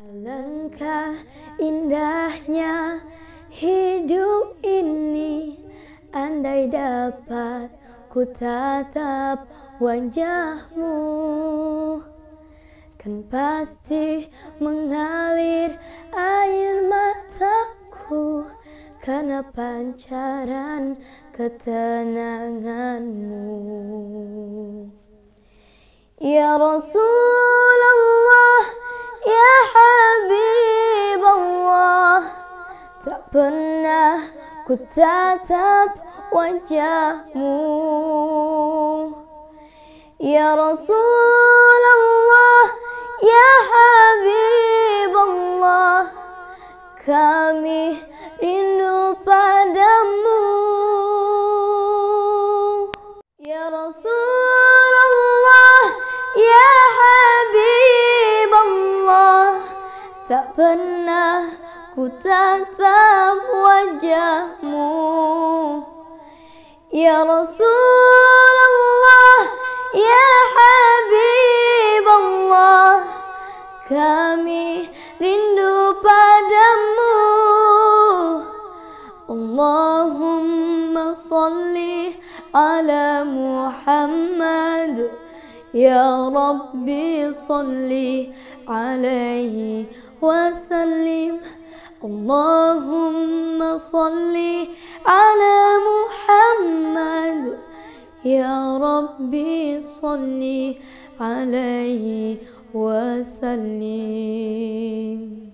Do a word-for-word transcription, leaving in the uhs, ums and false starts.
Alangkah indahnya hidup ini, andai dapat ku tatap wajahmu, kan pasti mengalir air mataku karena pancaran ketenanganmu. Ya Rasulullah, ya Habiballah, tak pernah ku tatap wajahmu. Ya Rasulullah, ya Habiballah, kami rindu padamu. Ya Rasulullah, ya Habiballah, tak pernah ku tatap wajahmu. Ya Rasulullah, ya Habiballah, kami rindu padamu. Allahumma salli ala Muhammad, ya Rabbi salli alaihi wasallim. Allahumma salli ala Muhammad, ya Rabbi salli alaihi wasallim.